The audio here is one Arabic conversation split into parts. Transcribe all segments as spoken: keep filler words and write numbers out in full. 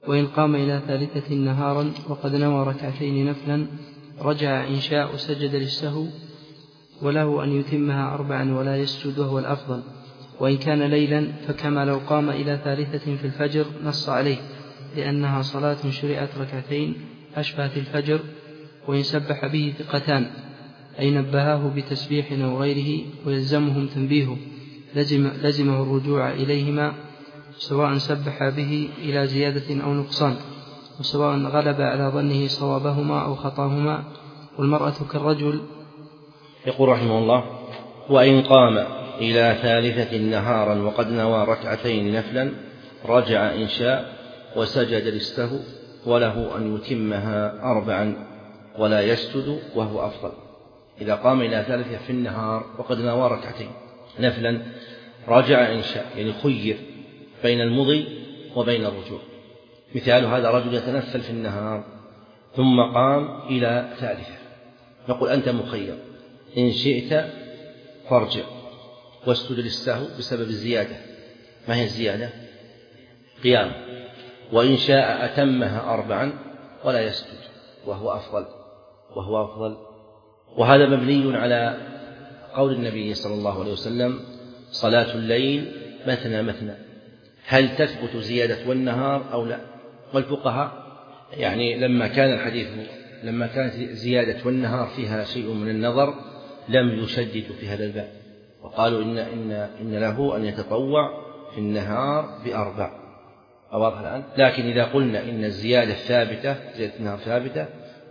وإن قام إلى ثالثة نهارا وقد نوى ركعتين نفلا رجع إن شاء وسجد للسهو، وله أن يتمها أربعا ولا يسجد وهو الأفضل. وإن كان ليلا فكما لو قام إلى ثالثة في الفجر نص عليه، لأنها صلاة شرعت ركعتين أشبهت الفجر. وإن سبح به ثقتان أي نبهاه بتسبيح أو غيره ويلزمهم تنبيهه لزم لزمه الرجوع إليهما، سواء سبح به إلى زيادة أو نقصان، وسواء غلب على ظنه صوابهما أو خطاهما. والمرأة كالرجل. يقول رحمه الله: وإن قام إلى ثالثة نهارا وقد نوى ركعتين نفلا رجع إن شاء وسجد للسهو، وله أن يتمها أربعا ولا يسجد وهو أفضل. إذا قام إلى ثالثة في النهار وقد نوى ركعتين نفلا رجع إن شاء، يعني خير بين المضي وبين الرجوع. مثال هذا: رجل يتنفل في النهار ثم قام إلى ثالثة، نقول أنت مخير، إن شئت فارجع واسجد للسهو بسبب الزيادة. ما هي الزيادة؟ قيام. وإن شاء أتمها أربعا ولا يسجد وهو أفضل وهو أفضل وهذا مبني على قول النبي صلى الله عليه وسلم: صلاة الليل مثنى مثنى. هل تثبت زيادة والنهار أو لا؟ والفقهاء يعني لما كان الحديث لما كانت زيادة والنهار فيها شيء من النظر لم يشددوا في هذا الباب، وقالوا إن, إن, إن له أن يتطوع في النهار بأربع. أواضح الآن؟ لكن إذا قلنا إن الزيادة ثابتة، زيادة النهار ثابتة،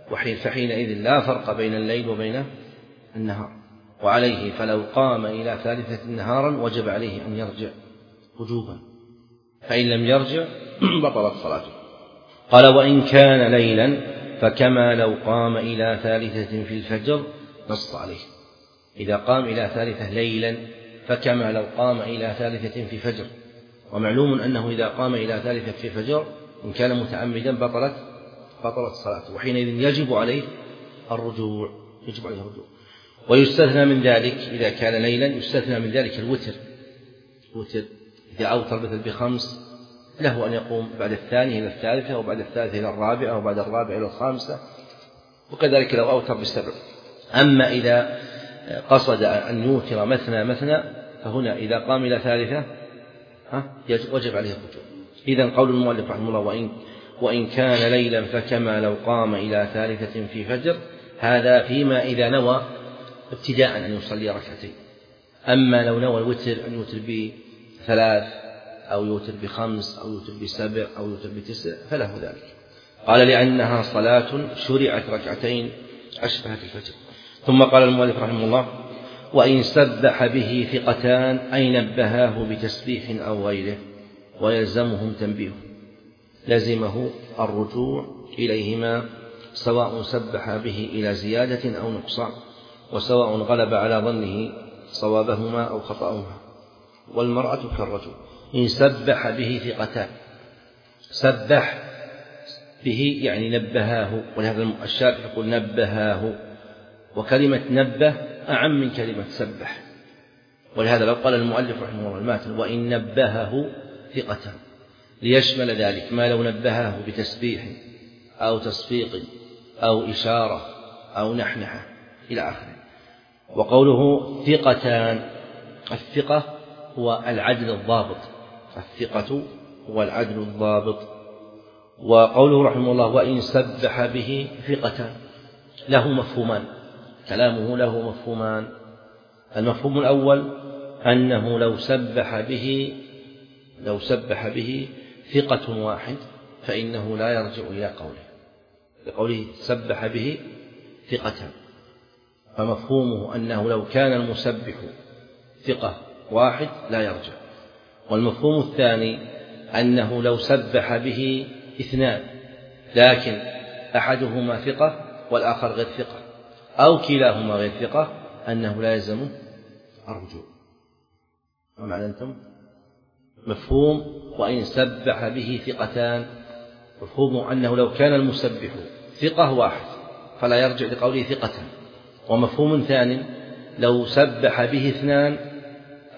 فحينئذ لا فرق بين الليل وبين النهار. وعليه فلو قام إلى ثالثة نهارا وجب عليه أن يرجع وجوبا، فإن لم يرجع بطلت صلاته. قال: وإن كان ليلا فكما لو قام إلى ثالثة في الفجر نص عليه. إذا قام إلى ثالثة ليلا فكما لو قام إلى ثالثة في فجر، ومعلوم أنه إذا قام إلى ثالثة في فجر إن كان متعمدا بطلت بطلت صلاته، وحينئذ يجب عليه الرجوع يجب عليه الرجوع. ويستثنى من ذلك إذا كان ليلا، يستثنى من ذلك الوتر. الوتر إذا أوتر مثل بخمس له أن يقوم بعد الثانية إلى الثالثة، وبعد الثالثة إلى الرابعة، وبعد الرابعة إلى الخامسة، وكذلك لو أوتر بالسبع. أما إذا قصد أن يوتر مثنى مثنى فهنا إذا قام إلى ثالثة وجب عليه الرجوع. إذن قول المؤلف رحمه الله: وإن, وإن كان ليلا فكما لو قام إلى ثالثة في فجر، هذا فيما إذا نوى ابتداء أن يصلي ركعتين. أما لو نوى الوتر أن يوتر بثلاث أو يوتر بخمس أو يوتر بسبع أو يوتر بتسع فله ذلك. قال: لأنها صلاة شرعت ركعتين أشبهت الفجر. ثم قال المؤلف رحمه الله: وإن سبح به ثقتان أي نبهاه بتسبيح أو غيره ويلزمهم تنبيه، لزمه الرجوع إليهما، سواء سبح به إلى زيادة أو نقصان، وسواء غلب على ظنه صوابهما أو خطأهما. والمرأة كالرجل. إن سبح به ثقتان، سبح به يعني نبهاه، ولهذا الشارح يقول نبهاه، وكلمة نبه أعم من كلمة سبح. ولهذا لو قال المؤلف رحمه الله الماتن: وإن نبهه ثقتان، ليشمل ذلك ما لو نبهاه بتسبيح أو تصفيق أو إشارة أو نحنحة إلى آخره. وقوله ثقتان، الثقة هو العدل الضابط، الثقة هو العدل الضابط. وقوله رحمه الله: وإن سبح به ثقتان، له مفهومان، كلامه له مفهومان. المفهوم الأول أنه لو سبح به لو سبح به ثقة واحد فإنه لا يرجع إلى قوله، لقوله سبح به ثقتان، فمفهومه أنه لو كان المسبح ثقة واحد لا يرجع. والمفهوم الثاني أنه لو سبح به اثنان لكن أحدهما ثقة والآخر غير ثقة أو كلاهما غير ثقة أنه لا يلزم الرجوع. ما معنى أنتم؟ مفهوم وإن سبح به ثقتان، مفهوم أنه لو كان المسبح ثقة واحد فلا يرجع لقوله ثقة. ومفهوم ثاني لو سبح به اثنان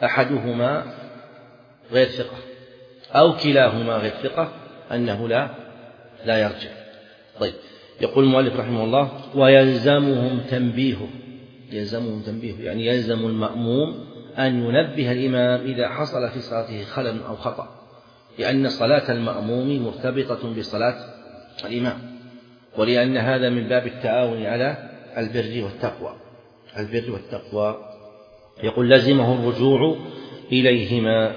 أحدهما غير ثقة أو كلاهما غير ثقة أنه لا لا يرجع. طيب، يقول المؤلف رحمه الله: ويلزمهم تنبيهه. يلزمهم تنبيهه يعني يلزم المأموم أن ينبه الإمام إذا حصل في صلاته خلل أو خطأ، لأن صلاة المأموم مرتبطة بصلاة الإمام، ولأن هذا من باب التعاون على البر والتقوى. البر والتقوى. يقول: لزمه الرجوع إليهما.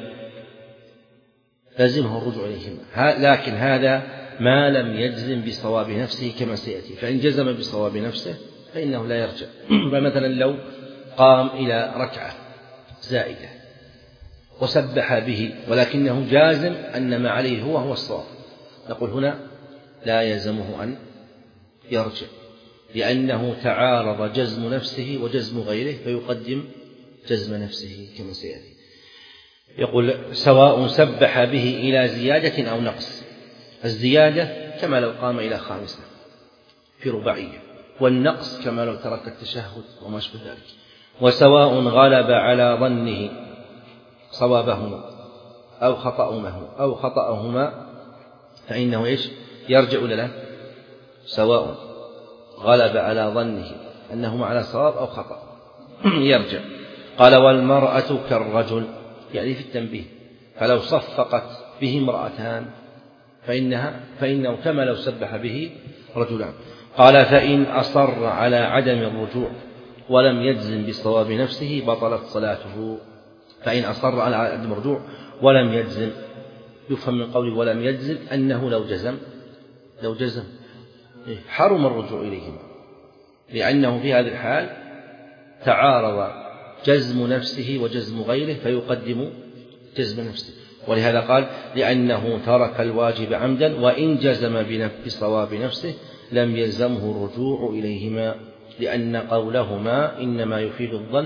لزمه الرجوع إليهما، لكن هذا ما لم يجزم بصواب نفسه كما سيأتي. فإن جزم بصواب نفسه فإنه لا يرجع. فمثلا لو قام إلى ركعة زائدة وسبح به ولكنه جازم أن ما عليه هو هو الصواب، نقول هنا لا يلزمه أن يرجع، لأنه تعارض جزم نفسه وجزم غيره فيقدم جزم نفسه كما سيأتي. يقول: سواء سبح به إلى زيادة أو نقص. الزيادة كما لو قام إلى خامسة في رباعية، والنقص كما لو ترك التشهد وما أشبه ذلك. وسواء غلب على ظنه صوابهما أو خطأهما أو خطأهما فإنه إيش؟ يرجع ولا لا؟ سواء غلب على ظنه أنهما على صواب أو خطأ يرجع. قال: والمرأة كالرجل، يعني في التنبيه، فلو صفقت به امرأتان فإنها فإنه كما لو سبح به رجلان. قال: فإن أصر على عدم الرجوع ولم يجزم بصواب نفسه بطلت صلاته. فإن أصر على عدم الرجوع ولم يجزم، يفهم من قوله ولم يجزم أنه لو جزم لو جزم حرم الرجوع إليهما، لأنه في هذه الحال تعارض جزم نفسه وجزم غيره فيقدم جزم نفسه. ولهذا قال: لأنه ترك الواجب عمدا وإن جزم بصواب نفسه لم يلزمه الرجوع إليهما، لأن قولهما إنما يفيد الظن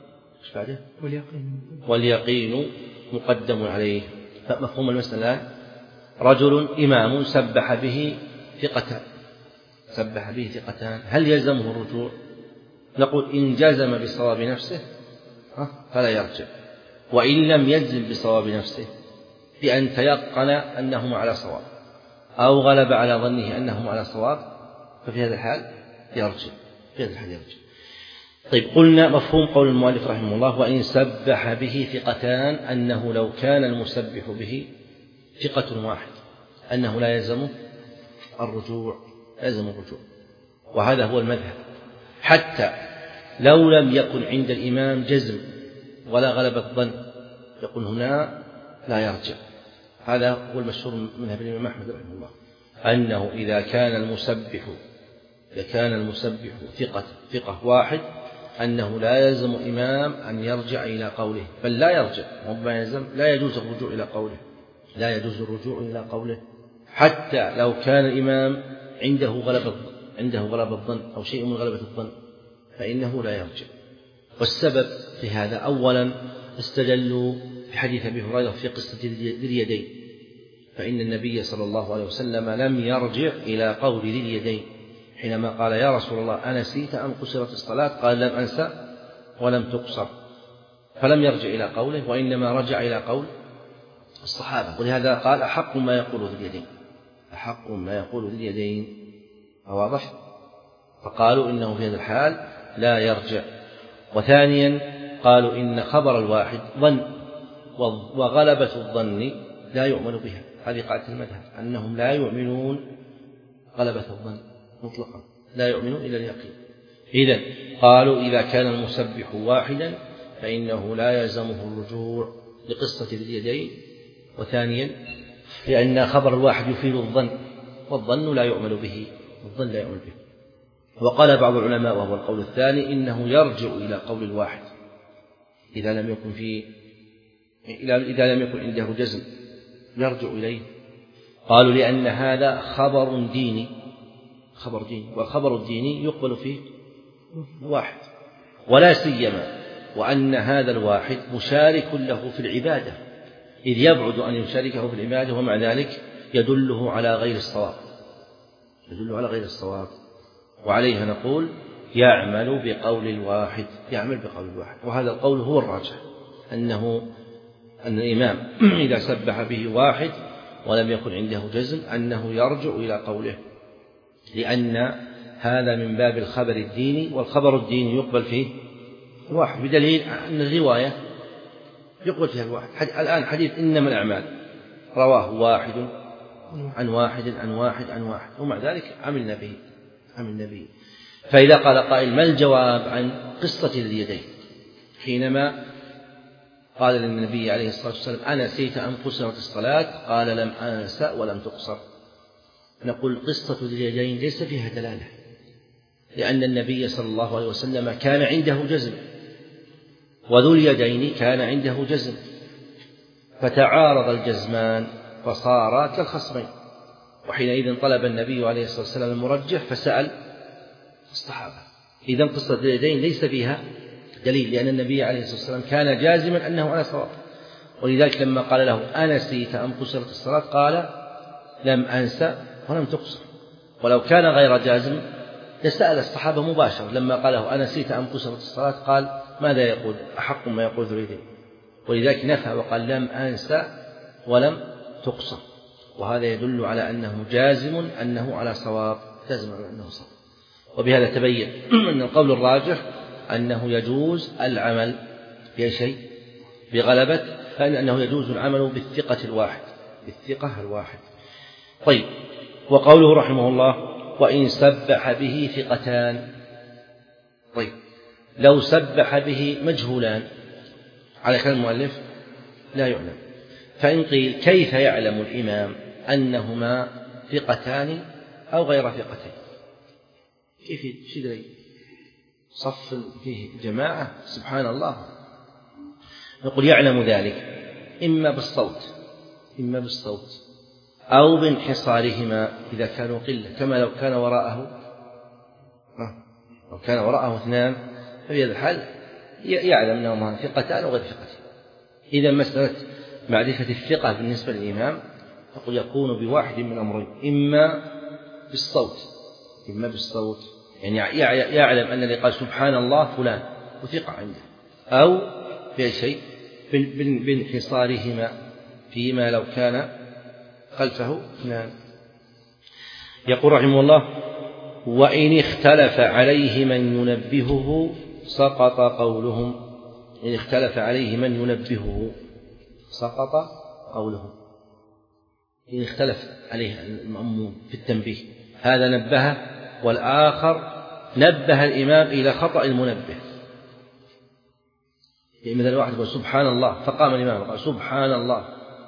واليقين مقدم عليه. فمفهوم المسألة الآن: رجل إمام سبح به ثقتان سبح به ثقتان هل يلزمه الرجوع؟ نقول: إن جزم بصواب نفسه فلا يرجع، وإن لم يجزم بصواب نفسه بأن تيقن أنهما على صواب أو غلب على ظنه أنهما على صواب ففي هذا الحال يرجع في هذا الحال يرجع. طيب، قلنا مفهوم قول المؤلف رحمه الله: وإن سبح به ثقتان، أنه لو كان المسبح به ثقة واحد أنه لا يلزم الرجوع يلزم الرجوع وهذا هو المذهب، حتى لو لم يكن عند الإمام جزم ولا غلب الظن يقول هنا لا يرجع. هذا هو المشهور من مذهب الإمام أحمد رحمه الله، أنه إذا كان المسبح إذا كان المسبح ثقة ثقة واحد أنه لا يلزم الإمام أن يرجع إلى قوله، بل لا يرجع، لا يجوز الرجوع إلى قوله لا يجوز الرجوع إلى قوله حتى لو كان الإمام عنده غلبة عنده غلبة الظن أو شيء من غلبة الظن فإنه لا يرجع. والسبب في هذا: أولا استدلوا بحديث أبي هريرة في قصة ذي اليدين، فإن النبي صلى الله عليه وسلم لم يرجع إلى قول ذي اليدين حينما قال: يا رسول الله أنسيت أم قصرت الصلاة؟ قال: لم أنسى ولم تقصر، فلم يرجع إلى قوله وإنما رجع إلى قول الصحابة. ولهذا قال: أحق ما يقول ذي اليدين أحق ما يقول ذي اليدين. واضح؟ فقالوا إنه في هذا الحال لا يرجع. وثانيا قالوا إن خبر الواحد ظن، وغلبة الظن لا يؤمن بها. هذه قاعدة المذهب أنهم لا يؤمنون غلبة الظن مطلقا، لا يؤمنون إلا اليقين. إذن قالوا إذا كان المسبح واحدا فإنه لا يلزمه الرجوع لقصة ذي اليدين، وثانيا لأن خبر الواحد يفيد الظن والظن لا يؤمن به الظن لا يؤمن به. وقال بعض العلماء وهو القول الثاني إنه يرجع إلى قول الواحد إذا لم يكن في إذا لم يكن عنده جزم يرجع إليه. قالوا لأن هذا خبر ديني خبر ديني والخبر الديني يقبل فيه واحد، ولا سيما وأن هذا الواحد مشارك له في العبادة، إذ يبعد أن يشاركه في العبادة ومع ذلك يدله على غير الصواب يدل على غير الصواب. وعليها نقول يعمل بقول الواحد يعمل بقول الواحد وهذا القول هو الراجح، أنه أن الإمام إذا سبح به واحد ولم يكن عنده جزم أنه يرجع إلى قوله، لأن هذا من باب الخبر الديني، والخبر الديني يقبل فيه واحد، بدليل أن الرواية يقبل فيها الواحد. الآن حديث إنما الأعمال رواه واحد عن واحد عن واحد عن واحد، ومع ذلك عملنا به عملنا به. فإذا قال قائل ما الجواب عن قصة اليدين حينما قال للنبي عليه الصلاة والسلام أنسيت أم قصرت الصلاة؟ قال لم أنسى ولم تقصر. نقول قصة اليدين ليس فيها دلالة، لأن النبي صلى الله عليه وسلم كان عنده جزم، وذو اليدين كان عنده جزم، فتعارض الجزمان فصارا كالخصمين، وحينئذ طلب النبي عليه الصلاة والسلام المرجح فسأل الصحابة. إذن قصة اليدين ليس فيها دليل، لأن النبي عليه الصلاة والسلام كان جازما أنه على صواب، ولذلك لما قال له أنسيت أم قصرت الصلاة قال لم أنسى ولم تقصر. ولو كان غير جازم لسأل الصحابة مباشرة، لما قال له أنسيت أم قصرت الصلاة قال ماذا يقول؟ أحق ما يقول ذو اليدين، ولذلك نفى وقال لم أنسى ولم تقصر، وهذا يدل على أنه جازم أنه على صواب، جازم على أنه صواب. وبهذا تبين أن القول الراجح أنه يجوز العمل بأي شيء بغلبة، فإنه يجوز العمل بالثقة الواحد بالثقة الواحد. طيب، وقوله رحمه الله وإن سبح به ثقتان. طيب، لو سبح به مجهولان على كلام المؤلف لا يعلم، فإن قيل كيف يعلم الإمام أنهما ثقتان أو غير ثقتين؟ كيف يدري؟ صف فيه جماعة سبحان الله. نقول يعلم ذلك إما بالصوت إما بالصوت أو بانحصارهما إذا كانوا قلة، كما لو كان وراءه لو كان وراءه اثنان ففي هذا الحال يعلم أنهما ثقتان أو غير ثقتين. إذا مسألة معرفة الثقة بالنسبة للإمام نقول يكون بواحد من أمرين، إما بالصوت إما بالصوت يعني يعلم أن اللي قال سبحان الله فلان وثقة عنده، أو في شيء بانحصارهما فيما لو كان خلفه اثنان. يقول رحمه الله وإن اختلف عليه من ينبهه سقط قولهم. إن اختلف عليه من ينبهه سقط قولهم. إن اختلف عليه المأموم في التنبيه، هذا نبه والآخر نبه الإمام إلى خطأ المنبه، يعني مثلا واحد يقول سبحان الله فقام الإمام وقال سبحان الله،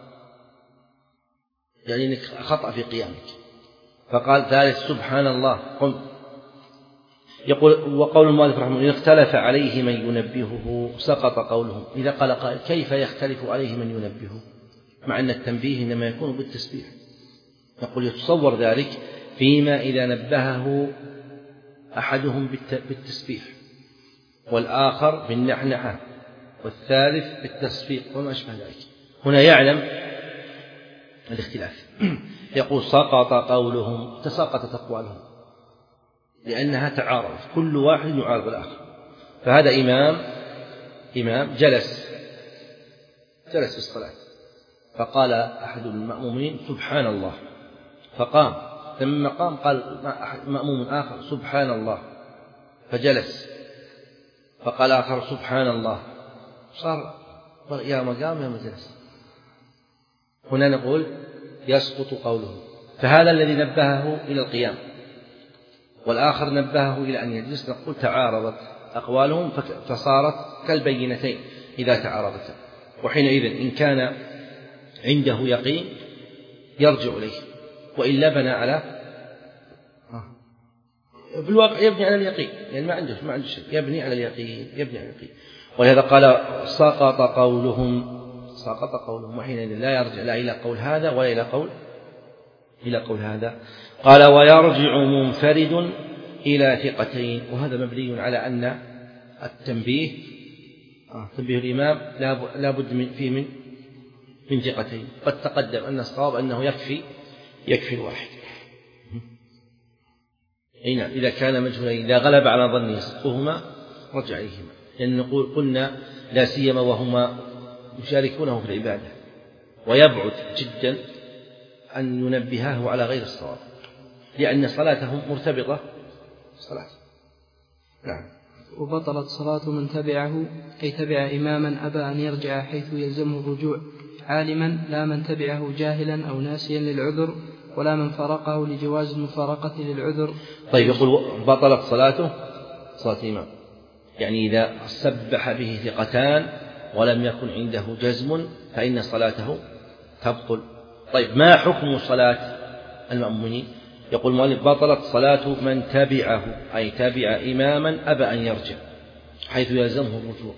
يعني إنك خطأ في قيامك، فقال ثالث سبحان الله قم. يقول وقول المؤلف رحمه الله إن اختلف عليه من ينبهه سقط قولهم. إذا قال قائل كيف يختلف عليه من ينبهه مع أن التنبيه إنما يكون بالتسبيح؟ نقول يتصور ذلك فيما إذا نبهه أحدهم بالتسبيح والآخر بالنحنحة والثالث بالتصفيق وما أشبه ذلك، هنا يعلم الاختلاف. يقول سقط قولهم، تساقطت أقوالهم لأنها تعارضت، كل واحد يعارض الآخر. فهذا إمام إمام جلس جلس في الصلاة فقال أحد المأمومين سبحان الله فقام، لما قام قال مأموم آخر سبحان الله فجلس، فقال آخر سبحان الله، صار يا مقام يا مجلس. هنا نقول يسقط قوله، فهذا الذي نبهه إلى القيام والآخر نبهه إلى أن يجلس، نقول تعارضت أقوالهم فصارت كالبينتين إذا تعارضتا، وحينئذ إن كان عنده يقين يرجع إليه، وإلا بنى على في الواقع يبني على اليقين، يعني ما عنده ما عنده شيء، يبني على اليقين يبني على اليقين. ولهذا قال سقط قولهم سقط قولهم، وحينئذ لا يرجع لا إلى قول هذا ولا إلى قول إلى قول هذا. قال ويرجع منفرد إلى ثقتين، وهذا مبني على أن التنبيه تنبيه الإمام لا بد فيه من من ثقتين. قد تقدم أن الصواب أنه يكفي يكفي الواحد. هنا إذا كان مجهولين إذا غلب على ظنه صدقهما رجع إليهما، لأن نقول قلنا لا سيما وهما يشاركونه في العبادة، ويبعد جدا أن ينبهه على غير الصواب، لأن صلاتهم مرتبطة بالصلاة. نعم. وبطلت صلاة من تبعه أي تبع إماما أبى أن يرجع حيث يلزمه الرجوع عالما، لا من تبعه جاهلا أو ناسيا للعذر، ولا من فرقه لجواز المفارقة للعذر. طيب، يقول بطلت صلاته صلاة الإمام، يعني إذا سبح به ثقتان ولم يكن عنده جزم فإن صلاته تبطل. طيب، ما حكم صلاة المأمومين؟ يقول المؤلف بطلت صلاة من تبعه أي تبع إماما أبى أن يرجع حيث يلزمه الرجوع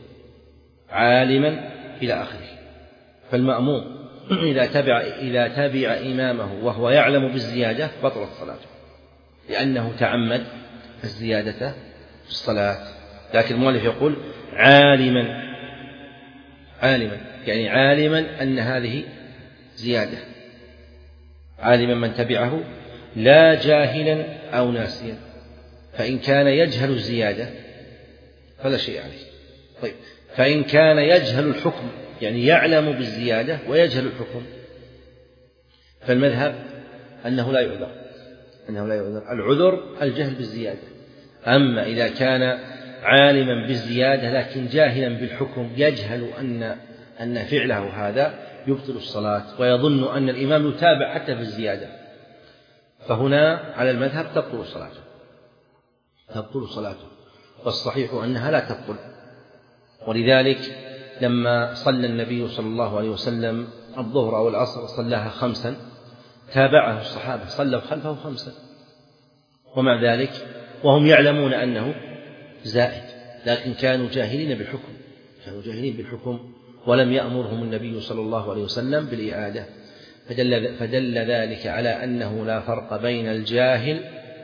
عالما إلى آخره. فالمأموم إذا تبع, إذا تبع إمامه وهو يعلم بالزيادة بطلت صلاته، لأنه تعمد الزيادة في الصلاة. لكن المؤلف يقول عالما، عالما يعني عالما أن هذه زيادة، عالما من تبعه لا جاهلا أو ناسيا، فإن كان يجهل الزيادة فلا شيء عليه. طيب، فإن كان يجهل الحكم يعني يعلم بالزيادة ويجهل الحكم فالمذهب أنه لا يعذر، أنه لا يعذر. العذر الجهل بالزيادة. أما إذا كان عالما بالزيادة لكن جاهلا بالحكم، يجهل أن أن فعله هذا يبطل الصلاة ويظن أن الإمام يتابع حتى في الزيادة، فهنا على المذهب تبطل صلاته، تبطل صلاته، والصحيح أنها لا تبطل. ولذلك لما صلى النبي صلى الله عليه وسلم الظهر أو العصر صلاها خمسا تابعه الصحابة صلوا خلفه خمسا، ومع ذلك وهم يعلمون أنه زائد، لكن كانوا جاهلين بالحكم، كانوا جاهلين بالحكم ولم يأمرهم النبي صلى الله عليه وسلم بالإعادة. فدل, فدل ذلك على أنه لا فرق بين الجاهل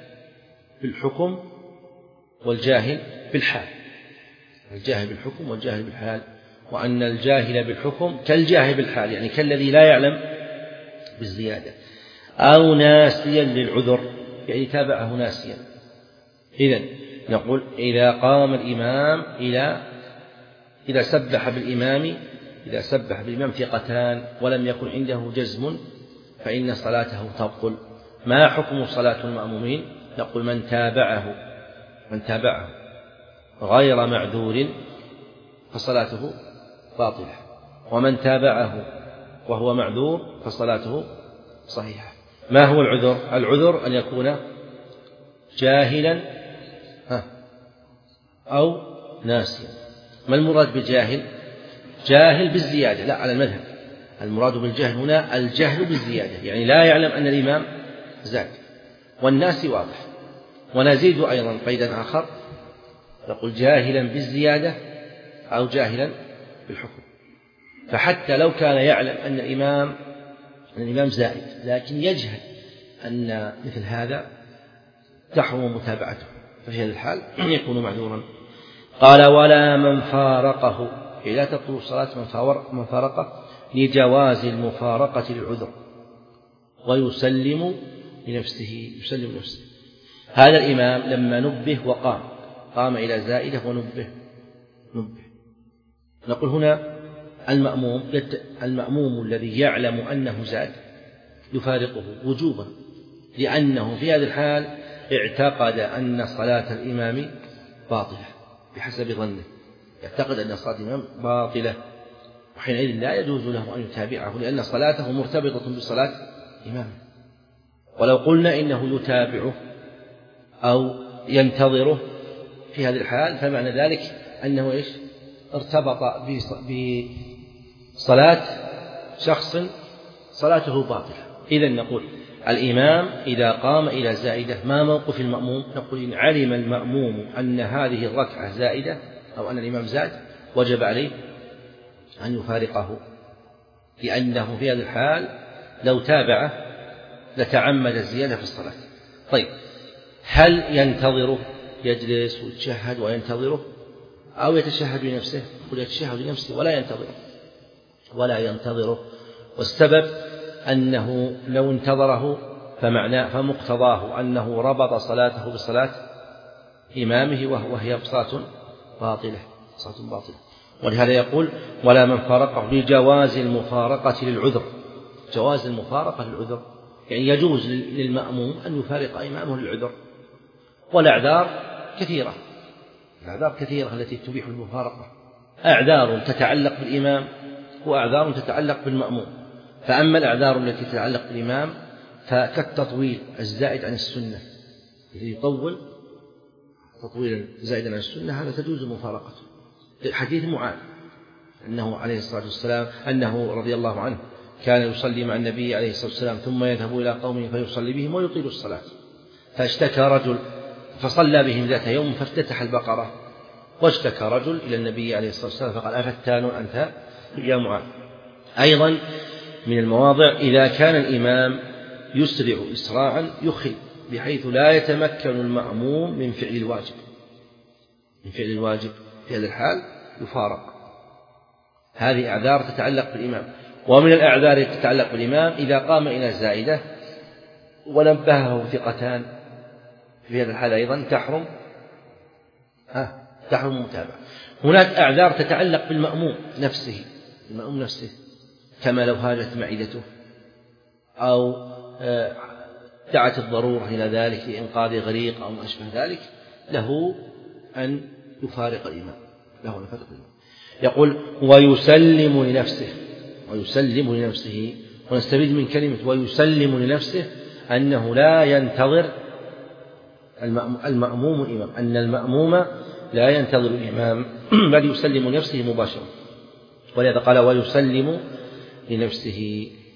بالحكم والجاهل بالحال، الجاهل بالحكم والجاهل بالحال، وأن الجاهل بالحكم كالجاهل بالحال، يعني كالذي لا يعلم بالزيادة، أو ناسيا للعذر يعني تابعه ناسيا. إذن نقول إذا قام الإمام إلى إذا سبح بالإمام إذا سبح بالإمام ثقتان ولم يكن عنده جزم فإن صلاته تبطل. ما حكم صلاة المأمومين؟ نقول من تابعه من تابعه غير معذور فصلاته باطلة، ومن تابعه وهو معذور فصلاته صحيحة. ما هو العذر؟ العذر أن يكون جاهلا أو ناسيا. ما المراد بجاهل؟ جاهل بالزيادة، لا على المذهب المراد بالجهل هنا الجهل بالزيادة، يعني لا يعلم أن الإمام زاد. والناس واضح، ونزيد أيضا قيدا آخر نقول جاهلا بالزيادة أو جاهلا بالحكم. فحتى لو كان يعلم أن الإمام أن الإمام زائد لكن يجهل أن مثل هذا تحرم متابعته، ففي هذا الحال يكون معذورا. قال ولا من فارقه، لا تبطل الصلاة من فارقه لجواز المفارقة للعذر ويسلم لنفسه يسلم نفسه. هذا الإمام لما نبه وقام قام إلى زائدة ونبه نبه نقول هنا المأموم المأموم الذي يعلم أنه زاد يفارقه وجوبا، لأنه في هذا الحال اعتقد أن صلاة الإمام باطلة بحسب ظنه، يعتقد أن صلاة الإمام باطلة، وحينئذ لا يجوز له أن يتابعه لأن صلاته مرتبطة بصلاة إمامه. ولو قلنا إنه يتابعه أو ينتظره في هذه الحال فمعنى ذلك أنه إيش؟ ارتبط بصلاة شخص صلاته باطلة. إذن نقول الإمام إذا قام إلى زائدة ما موقف المأموم؟ نقول إن علم المأموم أن هذه الركعة زائدة أو أن الإمام زاد وجب عليه أن يفارقه، لأنه في هذا الحال لو تابعه لتعمد الزيادة في الصلاة. طيب، هل ينتظره يجلس ويتشهد وينتظره أو يتشهد بنفسه؟ يقول يتشهد بنفسه ولا ينتظره ولا ينتظره والسبب أنه لو انتظره فمعناه فمقتضاه أنه ربط صلاته بصلاة إمامه وهي صلاة باطلة صلاة باطلة ولهذا يقول ولا من فارقه لجواز المفارقة للعذر. جواز المفارقة للعذر يعني يجوز للمأموم أن يفارق إمامه للعذر. والأعذار كثيرة، الأعذار كثيرة التي تبيح المفارقة، أعذار تتعلق بالإمام وأعذار تتعلق بالمأموم. فأما الأعذار التي تتعلق بالإمام فكالتطويل الزائد عن السنة، الذي يطول تطويلا زائدا عن السنة هذا تجوز مفارقته. حديث معاذ أنه عليه الصلاة والسلام أنه رضي الله عنه كان يصلي مع النبي عليه الصلاة والسلام ثم يذهب إلى قومه فيصلي بهم ويطيل الصلاة، فاشتكى رجل فصلى بهم ذات يوم فافتتح البقرة، واشتكى رجل إلى النبي عليه الصلاة والسلام فقال أفتان أنت يا معاذ. أيضا من المواضع إذا كان الإمام يسرع إسراعا يخل بحيث لا يتمكن المأموم من فعل الواجب من فعل الواجب في هذا الحال يفارق. هذه أعذار تتعلق بالإمام. ومن الأعذار التي تتعلق بالإمام إذا قام إلى زائدة ونبهه ثقتان، في هذا الحال أيضا تحرم ها تحرم المتابعة. هناك أعذار تتعلق بالمأموم نفسه المأموم نفسه كما لو هاجت معدته أو دعت الضرورة إلى ذلك لإنقاذ غريق أو ما أشبه ذلك، له أن يفارق الإمام له أن يفارق الإمام. يقول ويسلم لنفسه ويسلم لنفسه ونستفيد من كلمة ويسلم لنفسه أنه لا ينتظر المأموم الإمام، أن المأموم لا ينتظر الإمام بل يسلم لنفسه مباشرة، ولهذا قال ويسلم لنفسه.